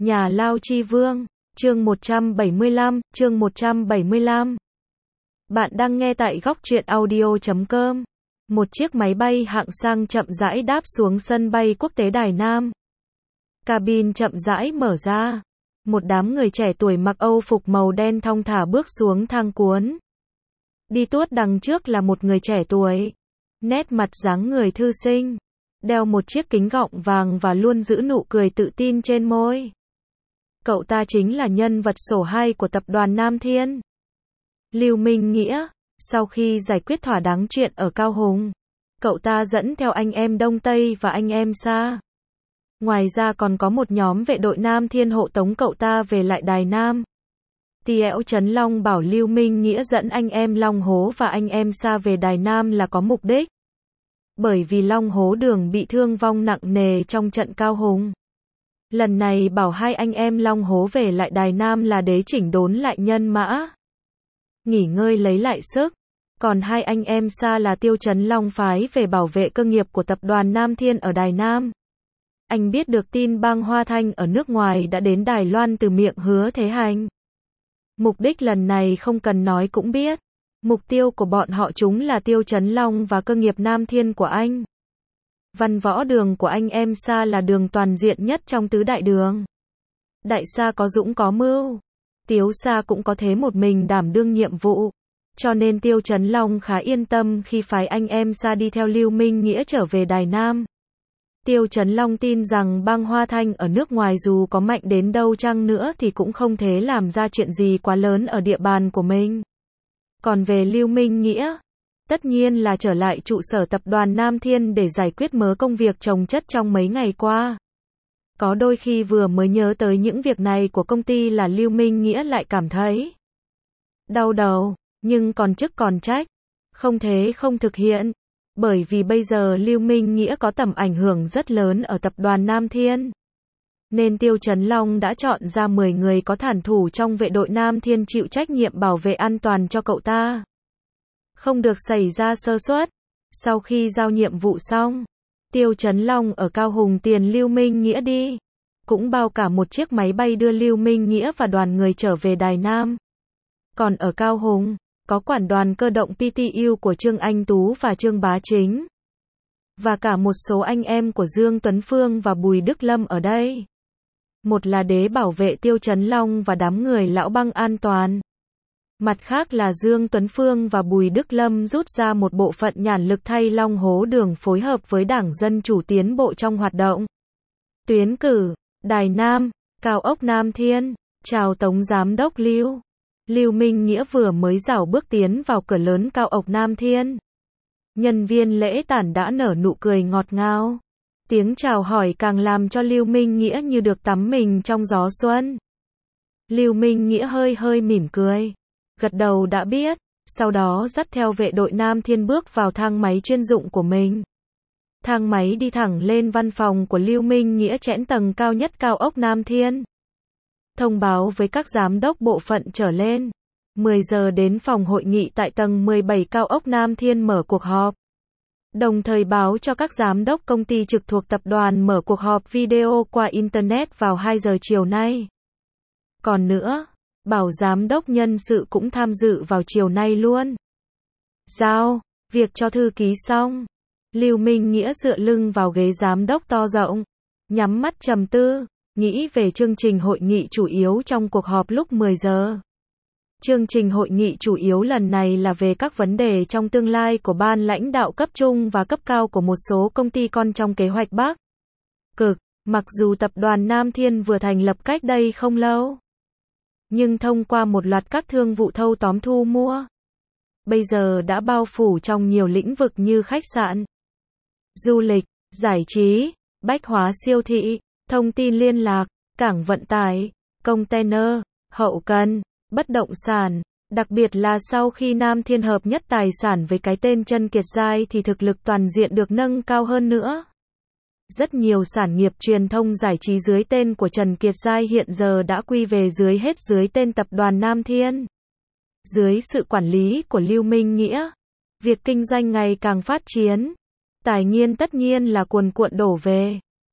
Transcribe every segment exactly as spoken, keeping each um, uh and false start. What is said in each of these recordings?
Nhà Lao Chi Vương, chương một trăm bảy mươi lăm, chương một trăm bảy mươi lăm. Bạn đang nghe tại góc truyện audio chấm com. Một chiếc máy bay hạng sang chậm rãi đáp xuống sân bay quốc tế Đài Nam. Cabin chậm rãi mở ra. Một đám người trẻ tuổi mặc Âu phục màu đen thong thả bước xuống thang cuốn. Đi tuốt đằng trước là một người trẻ tuổi. Nét mặt dáng người thư sinh. Đeo một chiếc kính gọng vàng và luôn giữ nụ cười tự tin trên môi. Cậu ta chính là nhân vật sổ hai của tập đoàn Nam Thiên. Lưu Minh Nghĩa. Sau khi giải quyết thỏa đáng chuyện ở Cao Hùng, cậu ta dẫn theo anh em Đông Tây và anh em Sa. Ngoài ra còn có một nhóm vệ đội Nam Thiên hộ tống cậu ta về lại Đài Nam. Tiễu Trấn Long bảo Lưu Minh Nghĩa dẫn anh em Long Hố và anh em Sa về Đài Nam là có mục đích. Bởi vì Long Hố Đường bị thương vong nặng nề trong trận Cao Hùng. Lần này bảo hai anh em Long Hố về lại Đài Nam là đế chỉnh đốn lại nhân mã, nghỉ ngơi lấy lại sức. Còn hai anh em Sa là Tiêu Trấn Long phái về bảo vệ cơ nghiệp của tập đoàn Nam Thiên ở Đài Nam. Anh biết được tin Bang Hoa Thanh ở nước ngoài đã đến Đài Loan từ miệng Hứa Thế Hành. Mục đích lần này không cần nói cũng biết. Mục tiêu của bọn họ chúng là Tiêu Trấn Long và cơ nghiệp Nam Thiên của anh. Văn võ đường của anh em Sa là đường toàn diện nhất trong tứ đại đường. Đại Sa có dũng có mưu. Tiếu Sa cũng có thế một mình đảm đương nhiệm vụ. Cho nên Tiêu Trấn Long khá yên tâm khi phái anh em Sa đi theo Lưu Minh Nghĩa trở về Đài Nam. Tiêu Trấn Long tin rằng Bang Hoa Thanh ở nước ngoài dù có mạnh đến đâu chăng nữa thì cũng không thể làm ra chuyện gì quá lớn ở địa bàn của mình. Còn về Lưu Minh Nghĩa, tất nhiên là trở lại trụ sở tập đoàn Nam Thiên để giải quyết mớ công việc chồng chất trong mấy ngày qua. Có đôi khi vừa mới nhớ tới những việc này của công ty là Lưu Minh Nghĩa lại cảm thấy đau đầu, nhưng còn chức còn trách, không thế không thực hiện. Bởi vì bây giờ Lưu Minh Nghĩa có tầm ảnh hưởng rất lớn ở tập đoàn Nam Thiên. Nên Tiêu Trấn Long đã chọn ra mười người có thản thủ trong vệ đội Nam Thiên chịu trách nhiệm bảo vệ an toàn cho cậu ta. Không được xảy ra sơ suất. Sau khi giao nhiệm vụ xong, Tiêu Trấn Long ở Cao Hùng tiền Lưu Minh Nghĩa đi. Cũng bao cả một chiếc máy bay đưa Lưu Minh Nghĩa và đoàn người trở về Đài Nam. Còn ở Cao Hùng, có quản đoàn cơ động pê tê u của Trương Anh Tú và Trương Bá Chính. Và cả một số anh em của Dương Tuấn Phương và Bùi Đức Lâm ở đây. Một là đế bảo vệ Tiêu Trấn Long và đám người lão Bang an toàn. Mặt khác là Dương Tuấn Phương và Bùi Đức Lâm rút ra một bộ phận nhàn lực thay Long Hố Đường phối hợp với Đảng Dân Chủ tiến bộ trong hoạt động tuyến cử. Đài Nam, Cao ốc Nam Thiên, chào Tống Giám đốc Lưu. Lưu Minh Nghĩa vừa mới rảo bước tiến vào cửa lớn Cao ốc Nam Thiên. Nhân viên lễ tản đã nở nụ cười ngọt ngào. Tiếng chào hỏi càng làm cho Lưu Minh Nghĩa như được tắm mình trong gió xuân. Lưu Minh Nghĩa hơi hơi mỉm cười, gật đầu đã biết, sau đó dắt theo vệ đội Nam Thiên bước vào thang máy chuyên dụng của mình. Thang máy đi thẳng lên văn phòng của Lưu Minh Nghĩa chẽn tầng cao nhất Cao ốc Nam Thiên. Thông báo với các giám đốc bộ phận trở lên. mười giờ đến phòng hội nghị tại tầng mười bảy Cao ốc Nam Thiên mở cuộc họp. Đồng thời báo cho các giám đốc công ty trực thuộc tập đoàn mở cuộc họp video qua Internet vào hai giờ chiều nay. Còn nữa, bảo giám đốc nhân sự cũng tham dự vào chiều nay luôn. Giao việc cho thư ký xong, Lưu Minh Nghĩa dựa lưng vào ghế giám đốc to rộng, nhắm mắt trầm tư, nghĩ về chương trình hội nghị chủ yếu trong cuộc họp lúc mười giờ. Chương trình hội nghị chủ yếu lần này là về các vấn đề trong tương lai của ban lãnh đạo cấp trung và cấp cao của một số công ty con trong kế hoạch Bắc Cực. Mặc dù tập đoàn Nam Thiên vừa thành lập cách đây không lâu, nhưng thông qua một loạt các thương vụ thâu tóm thu mua, bây giờ đã bao phủ trong nhiều lĩnh vực như khách sạn, du lịch, giải trí, bách hóa siêu thị, thông tin liên lạc, cảng vận tải, container, hậu cần, bất động sản. Đặc biệt là sau khi Nam Thiên hợp nhất tài sản với cái tên Trần Kiệt Giai thì thực lực toàn diện được nâng cao hơn nữa. Rất nhiều sản nghiệp truyền thông giải trí dưới tên của Trần Kiệt Giai hiện giờ đã quy về dưới hết dưới tên tập đoàn Nam Thiên. Dưới sự quản lý của Lưu Minh Nghĩa, việc kinh doanh ngày càng phát triển, tài nguyên tất nhiên là cuồn cuộn đổ về.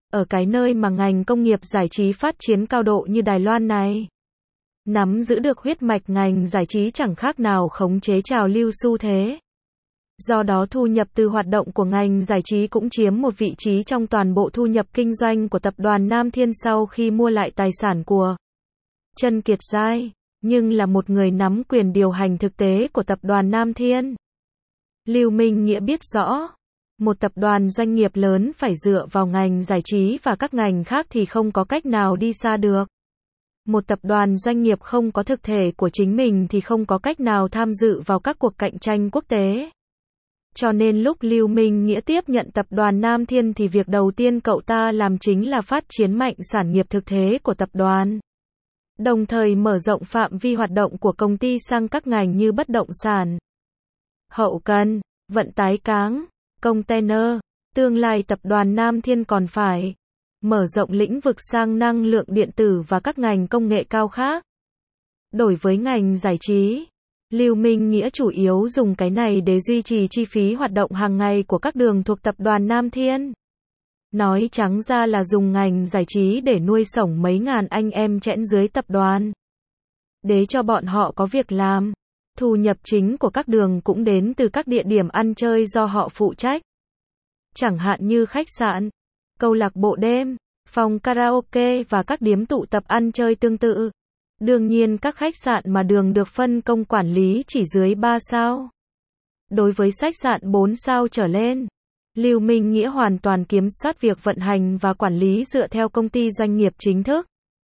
Ở cái nơi mà ngành công nghiệp giải trí phát triển cao độ như Đài Loan này, nắm giữ được huyết mạch ngành giải trí chẳng khác nào khống chế trào lưu xu thế. Do đó thu nhập từ hoạt động của ngành giải trí cũng chiếm một vị trí trong toàn bộ thu nhập kinh doanh của tập đoàn Nam Thiên sau khi mua lại tài sản của Trần Kiệt Giai, nhưng là một người nắm quyền điều hành thực tế của tập đoàn Nam Thiên. Lưu Minh Nghĩa biết rõ, một tập đoàn doanh nghiệp lớn phải dựa vào ngành giải trí và các ngành khác thì không có cách nào đi xa được. Một tập đoàn doanh nghiệp không có thực thể của chính mình thì không có cách nào tham dự vào các cuộc cạnh tranh quốc tế. Cho nên lúc Lưu Minh Nghĩa tiếp nhận tập đoàn Nam Thiên thì việc đầu tiên cậu ta làm chính là phát triển mạnh sản nghiệp thực thế của tập đoàn. Đồng thời mở rộng phạm vi hoạt động của công ty sang các ngành như bất động sản, hậu cần, vận tải cáng, container. Tương lai tập đoàn Nam Thiên còn phải mở rộng lĩnh vực sang năng lượng điện tử và các ngành công nghệ cao khác. Đối với ngành giải trí, Lưu Minh Nghĩa chủ yếu dùng cái này để duy trì chi phí hoạt động hàng ngày của các đường thuộc tập đoàn Nam Thiên. Nói trắng ra là dùng ngành giải trí để nuôi sống mấy ngàn anh em chẽn dưới tập đoàn, để cho bọn họ có việc làm. Thu nhập chính của các đường cũng đến từ các địa điểm ăn chơi do họ phụ trách. Chẳng hạn như khách sạn, câu lạc bộ đêm, phòng karaoke và các điếm tụ tập ăn chơi tương tự. Đương nhiên các khách sạn mà đường được phân công quản lý chỉ dưới ba sao. Đối với khách sạn bốn sao trở lên, Lưu Minh Nghĩa hoàn toàn kiểm soát việc vận hành và quản lý dựa theo công ty doanh nghiệp chính thức.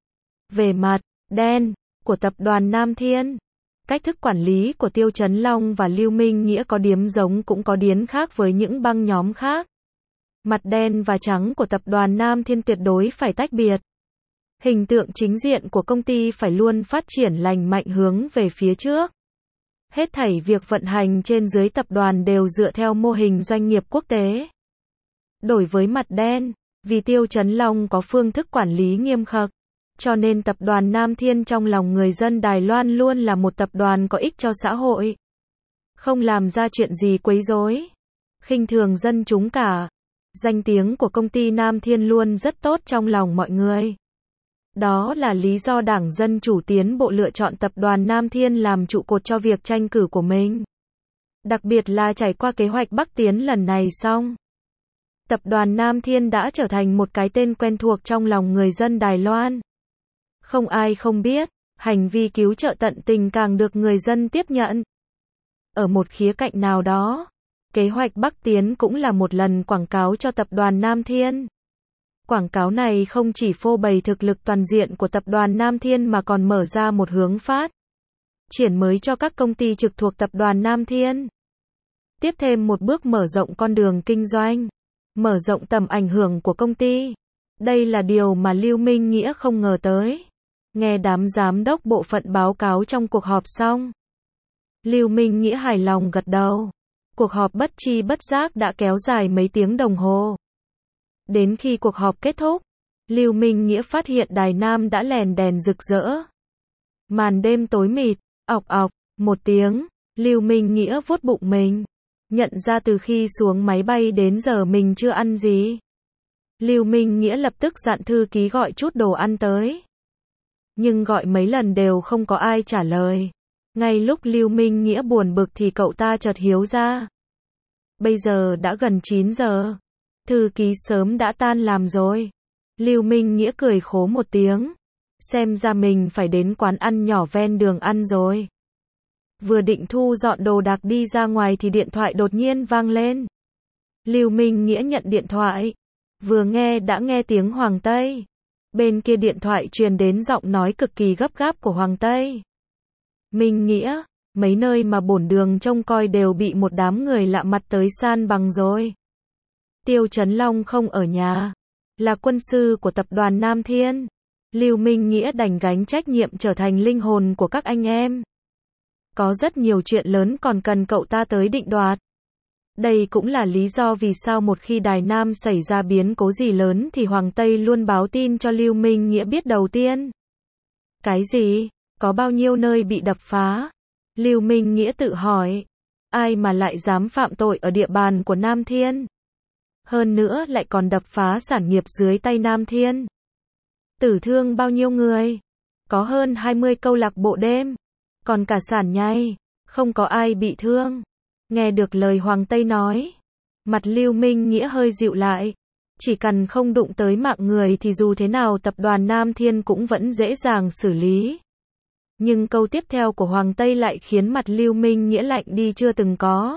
Về mặt đen của tập đoàn Nam Thiên, cách thức quản lý của Tiêu Chấn Long và Lưu Minh Nghĩa có điểm giống cũng có điểm khác với những băng nhóm khác. Mặt đen và trắng của tập đoàn Nam Thiên tuyệt đối phải tách biệt. Hình tượng chính diện của công ty phải luôn phát triển lành mạnh hướng về phía trước. Hết thảy việc vận hành trên dưới tập đoàn đều dựa theo mô hình doanh nghiệp quốc tế. Đổi với mặt đen, vì Tiêu Chấn Long có phương thức quản lý nghiêm khắc, cho nên tập đoàn Nam Thiên trong lòng người dân Đài Loan luôn là một tập đoàn có ích cho xã hội. Không làm ra chuyện gì quấy rối, khinh thường dân chúng cả. Danh tiếng của công ty Nam Thiên luôn rất tốt trong lòng mọi người. Đó là lý do Đảng Dân Chủ Tiến Bộ lựa chọn tập đoàn Nam Thiên làm trụ cột cho việc tranh cử của mình. Đặc biệt là trải qua kế hoạch Bắc Tiến lần này xong, tập đoàn Nam Thiên đã trở thành một cái tên quen thuộc trong lòng người dân Đài Loan. Không ai không biết, hành vi cứu trợ tận tình càng được người dân tiếp nhận. Ở một khía cạnh nào đó, kế hoạch Bắc Tiến cũng là một lần quảng cáo cho tập đoàn Nam Thiên. Quảng cáo này không chỉ phô bày thực lực toàn diện của tập đoàn Nam Thiên mà còn mở ra một hướng phát triển mới cho các công ty trực thuộc tập đoàn Nam Thiên. Tiếp thêm một bước mở rộng con đường kinh doanh, mở rộng tầm ảnh hưởng của công ty. Đây là điều mà Lưu Minh Nghĩa không ngờ tới. Nghe đám giám đốc bộ phận báo cáo trong cuộc họp xong, Lưu Minh Nghĩa hài lòng gật đầu. Cuộc họp bất chi bất giác đã kéo dài mấy tiếng đồng hồ. Đến khi cuộc họp kết thúc, Lưu Minh Nghĩa phát hiện Đài Nam đã lèn đèn rực rỡ. Màn đêm tối mịt, ọc ọc, một tiếng, Lưu Minh Nghĩa vuốt bụng mình. Nhận ra từ khi xuống máy bay đến giờ mình chưa ăn gì. Lưu Minh Nghĩa lập tức dặn thư ký gọi chút đồ ăn tới. Nhưng gọi mấy lần đều không có ai trả lời. Ngay lúc Lưu Minh Nghĩa buồn bực thì cậu ta chợt hiếu ra. Bây giờ đã gần chín giờ. Thư ký sớm đã tan làm rồi. Lưu Minh Nghĩa cười khố một tiếng. Xem ra mình phải đến quán ăn nhỏ ven đường ăn rồi. Vừa định thu dọn đồ đạc đi ra ngoài thì điện thoại đột nhiên vang lên. Lưu Minh Nghĩa nhận điện thoại. Vừa nghe đã nghe tiếng Hoàng Tây. Bên kia điện thoại truyền đến giọng nói cực kỳ gấp gáp của Hoàng Tây. Minh Nghĩa, mấy nơi mà bổn đường trông coi đều bị một đám người lạ mặt tới san bằng rồi. Tiêu Chấn Long không ở nhà, là quân sư của tập đoàn Nam Thiên. Lưu Minh Nghĩa đành gánh trách nhiệm trở thành linh hồn của các anh em. Có rất nhiều chuyện lớn còn cần cậu ta tới định đoạt. Đây cũng là lý do vì sao một khi Đài Nam xảy ra biến cố gì lớn thì Hoàng Tây luôn báo tin cho Lưu Minh Nghĩa biết đầu tiên. Cái gì? Có bao nhiêu nơi bị đập phá? Lưu Minh Nghĩa tự hỏi. Ai mà lại dám phạm tội ở địa bàn của Nam Thiên? Hơn nữa lại còn đập phá sản nghiệp dưới tay Nam Thiên. Tử thương bao nhiêu người? Có hơn hai mươi câu lạc bộ đêm. Còn cả sản nhai. Không có ai bị thương. Nghe được lời Hoàng Tây nói. Mặt Lưu Minh Nghĩa hơi dịu lại. Chỉ cần không đụng tới mạng người thì dù thế nào tập đoàn Nam Thiên cũng vẫn dễ dàng xử lý. Nhưng câu tiếp theo của Hoàng Tây lại khiến mặt Lưu Minh Nghĩa lạnh đi chưa từng có.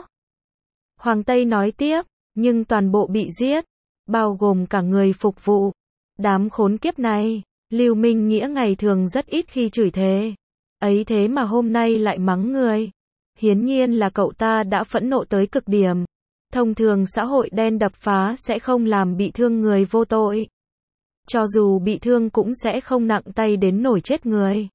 Hoàng Tây nói tiếp, nhưng toàn bộ bị giết, bao gồm cả người phục vụ. Đám khốn kiếp này, Lưu Minh Nghĩa ngày thường rất ít khi chửi thề. Ấy thế mà hôm nay lại mắng người. Hiển nhiên là cậu ta đã phẫn nộ tới cực điểm. Thông thường xã hội đen đập phá sẽ không làm bị thương người vô tội. Cho dù bị thương cũng sẽ không nặng tay đến nổi chết người.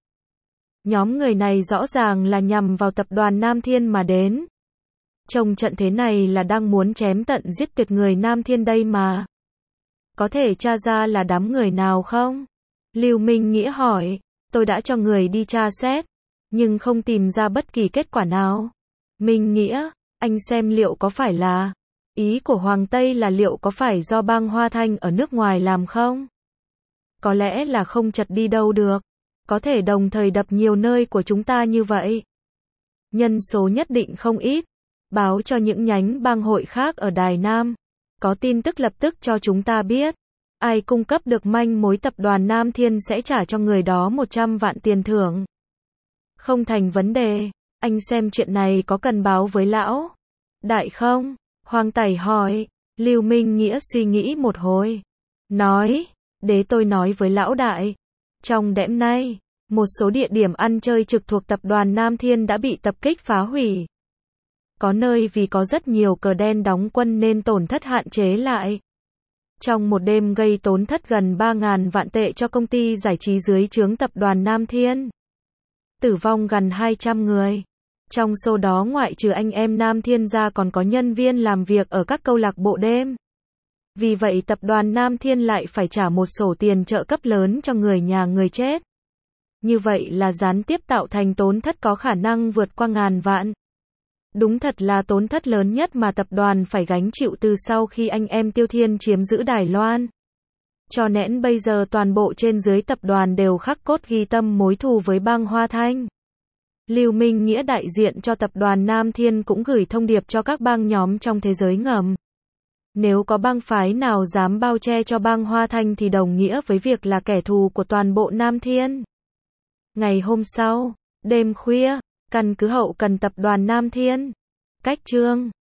Nhóm người này rõ ràng là nhằm vào tập đoàn Nam Thiên mà đến. Trông trận thế này là đang muốn chém tận giết tuyệt người Nam Thiên đây mà. Có thể tra ra là đám người nào không? Lưu Minh Nghĩa hỏi, tôi đã cho người đi tra xét, nhưng không tìm ra bất kỳ kết quả nào. Minh Nghĩa, anh xem liệu có phải là... Ý của Hoàng Tây là liệu có phải do bang Hoa Thanh ở nước ngoài làm không? Có lẽ là không chật đi đâu được. Có thể đồng thời đập nhiều nơi của chúng ta như vậy. Nhân số nhất định không ít. Báo cho những nhánh bang hội khác ở Đài Nam. Có tin tức lập tức cho chúng ta biết. Ai cung cấp được manh mối tập đoàn Nam Thiên sẽ trả cho người đó một trăm vạn tiền thưởng. Không thành vấn đề. Anh xem chuyện này có cần báo với lão đại không? Hoàng Tẩy hỏi. Lưu Minh Nghĩa suy nghĩ một hồi. Nói, để tôi nói với lão đại. Trong đêm nay, một số địa điểm ăn chơi trực thuộc tập đoàn Nam Thiên đã bị tập kích phá hủy. Có nơi vì có rất nhiều cờ đen đóng quân nên tổn thất hạn chế lại. Trong một đêm gây tổn thất gần ba nghìn vạn tệ cho công ty giải trí dưới trướng tập đoàn Nam Thiên. Tử vong gần hai trăm người. Trong số đó ngoại trừ anh em Nam Thiên ra còn có nhân viên làm việc ở các câu lạc bộ đêm. Vì vậy tập đoàn Nam Thiên lại phải trả một sổ tiền trợ cấp lớn cho người nhà người chết. Như vậy là gián tiếp tạo thành tổn thất có khả năng vượt qua ngàn vạn. Đúng thật là tổn thất lớn nhất mà tập đoàn phải gánh chịu từ sau khi anh em Tiêu Thiên chiếm giữ Đài Loan. Cho nên bây giờ toàn bộ trên dưới tập đoàn đều khắc cốt ghi tâm mối thù với bang Hoa Thanh. Lưu Minh Nghĩa đại diện cho tập đoàn Nam Thiên cũng gửi thông điệp cho các bang nhóm trong thế giới ngầm. Nếu có bang phái nào dám bao che cho bang Hoa Thanh thì đồng nghĩa với việc là kẻ thù của toàn bộ Nam Thiên. Ngày hôm sau, đêm khuya, căn cứ hậu cần tập đoàn Nam Thiên. Cách chương